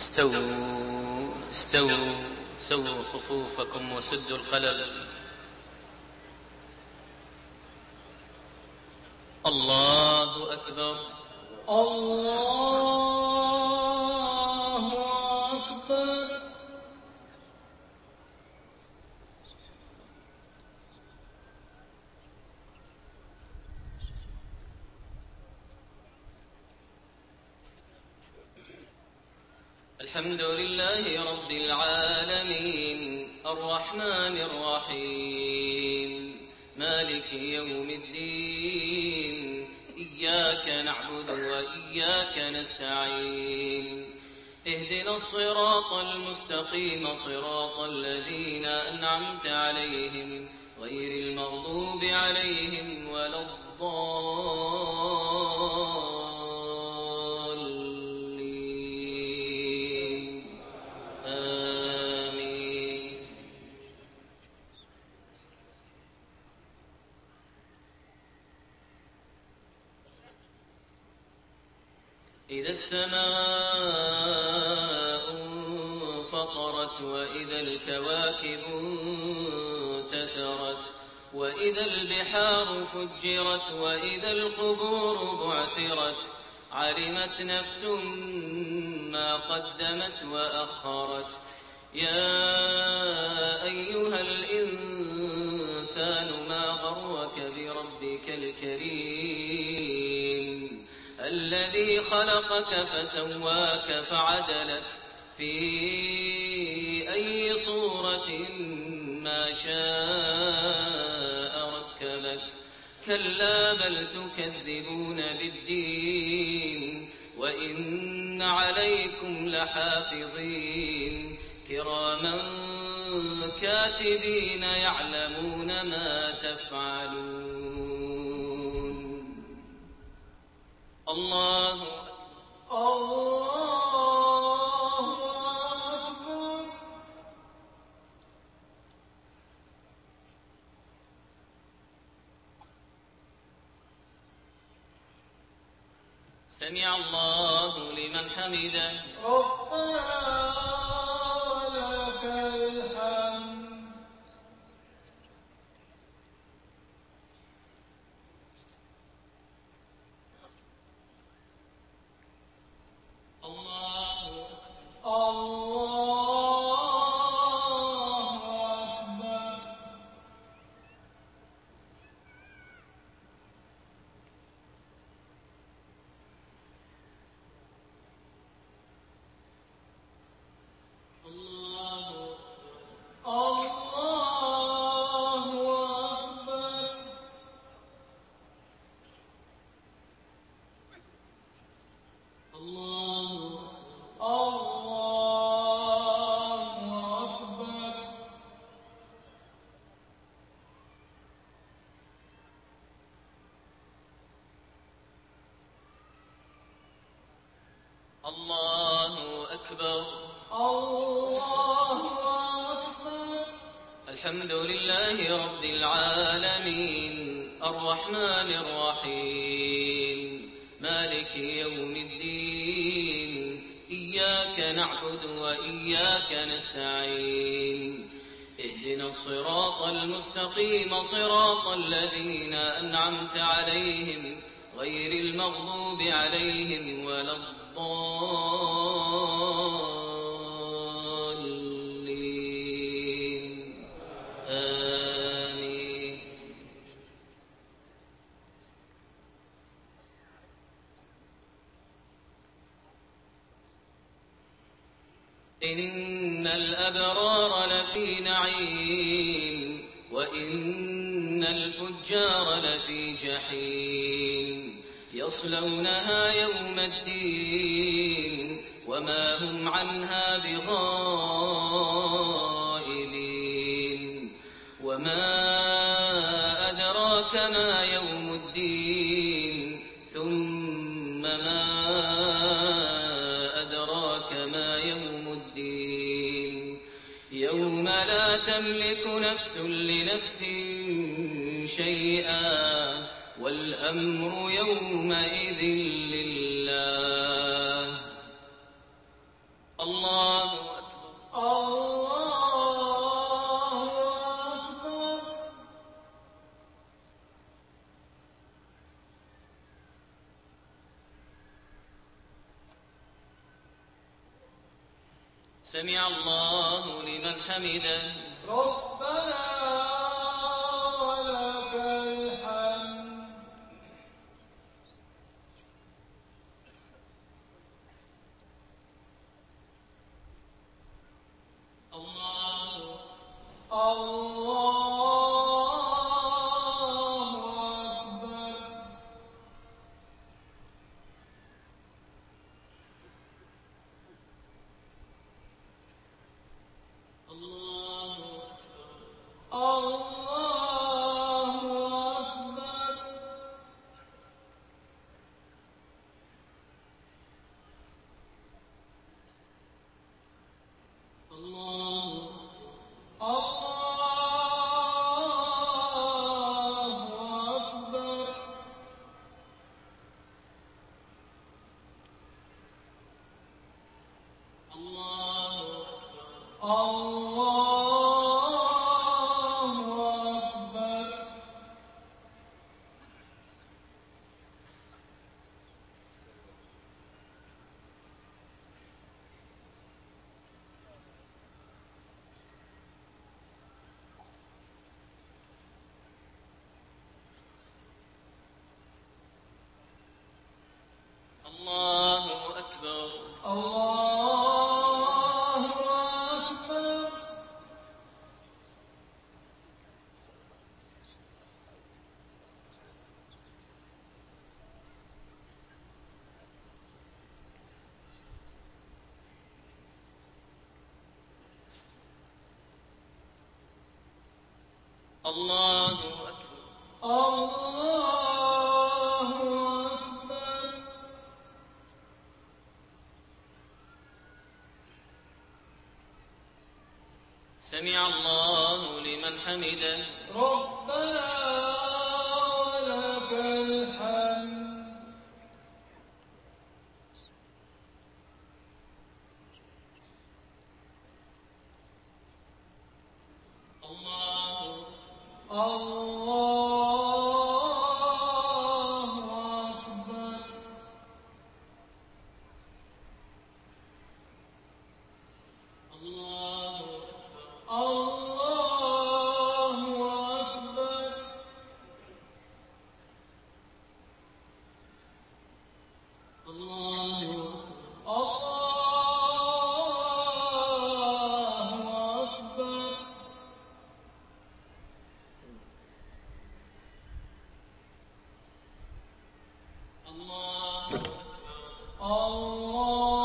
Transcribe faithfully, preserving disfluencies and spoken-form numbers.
استووا استووا سووا صفوفكم وسدوا الخلل. الله أكبر الله أكبر. الحمد لله رب العالمين الرحمن الرحيم مالك يوم الدين إياك نعبد وإياك نستعين اهدنا الصراط المستقيم صراط الذين أنعمت عليهم غير المغضوب عليهم ولا الضالين آمين. إذا السماء انفطرت وإذا الكواكب انتثرت وإذا البحار فجرت وإذا القبور بعثرت علمت نفس ما قدمت وأخرت. يا أيها الإنسان ما غرك بربك الكريم الذي خلقك فسواك فعدلك في أي صورة ما شاء ركبك. كلا بل تكذبون بالدين وإن عليكم لحافظين كراما كاتبين يعلمون ما تفعلون. الله الله أكبر. سمع الله لمن حمده ربنا ولك الحمد. الله الله أكبر. الله الله أكبر. الله الله أكبر. الله أكبر. الله أكبر. الحمد لله رب العالمين الرحمن الرحيم مالك يوم الدين إياك نعبد وإياك نستعين اهدنا الصراط المستقيم صراط الذين أنعمت عليهم غير المغضوب عليهم ولا الضالين آمين. إن الأبرار لفي نعيم وإن الفجار لفي جحيم يصلونها يوم الدين وما هم عنها بغائبين. وما أدراك ما يوم الدين ثم ما أدراك ما يوم الدين يوم لا تملك نفس لنفس شيئا والأمر يومئذ لله. الله سمع الله لمن حمده. ربنا ولك الحمد. الله الله أكبر. الله الله أكبر. الله الله أكبر. الله الله أكبر. الله أكبر. الله أكبر. الله أكبر. الله أكبر. سمع الله لمن حمده. ربنا ولك الحمد. الله الله أكبر. الله الله أكبر. الله الله أكبر. الله أكبر. الله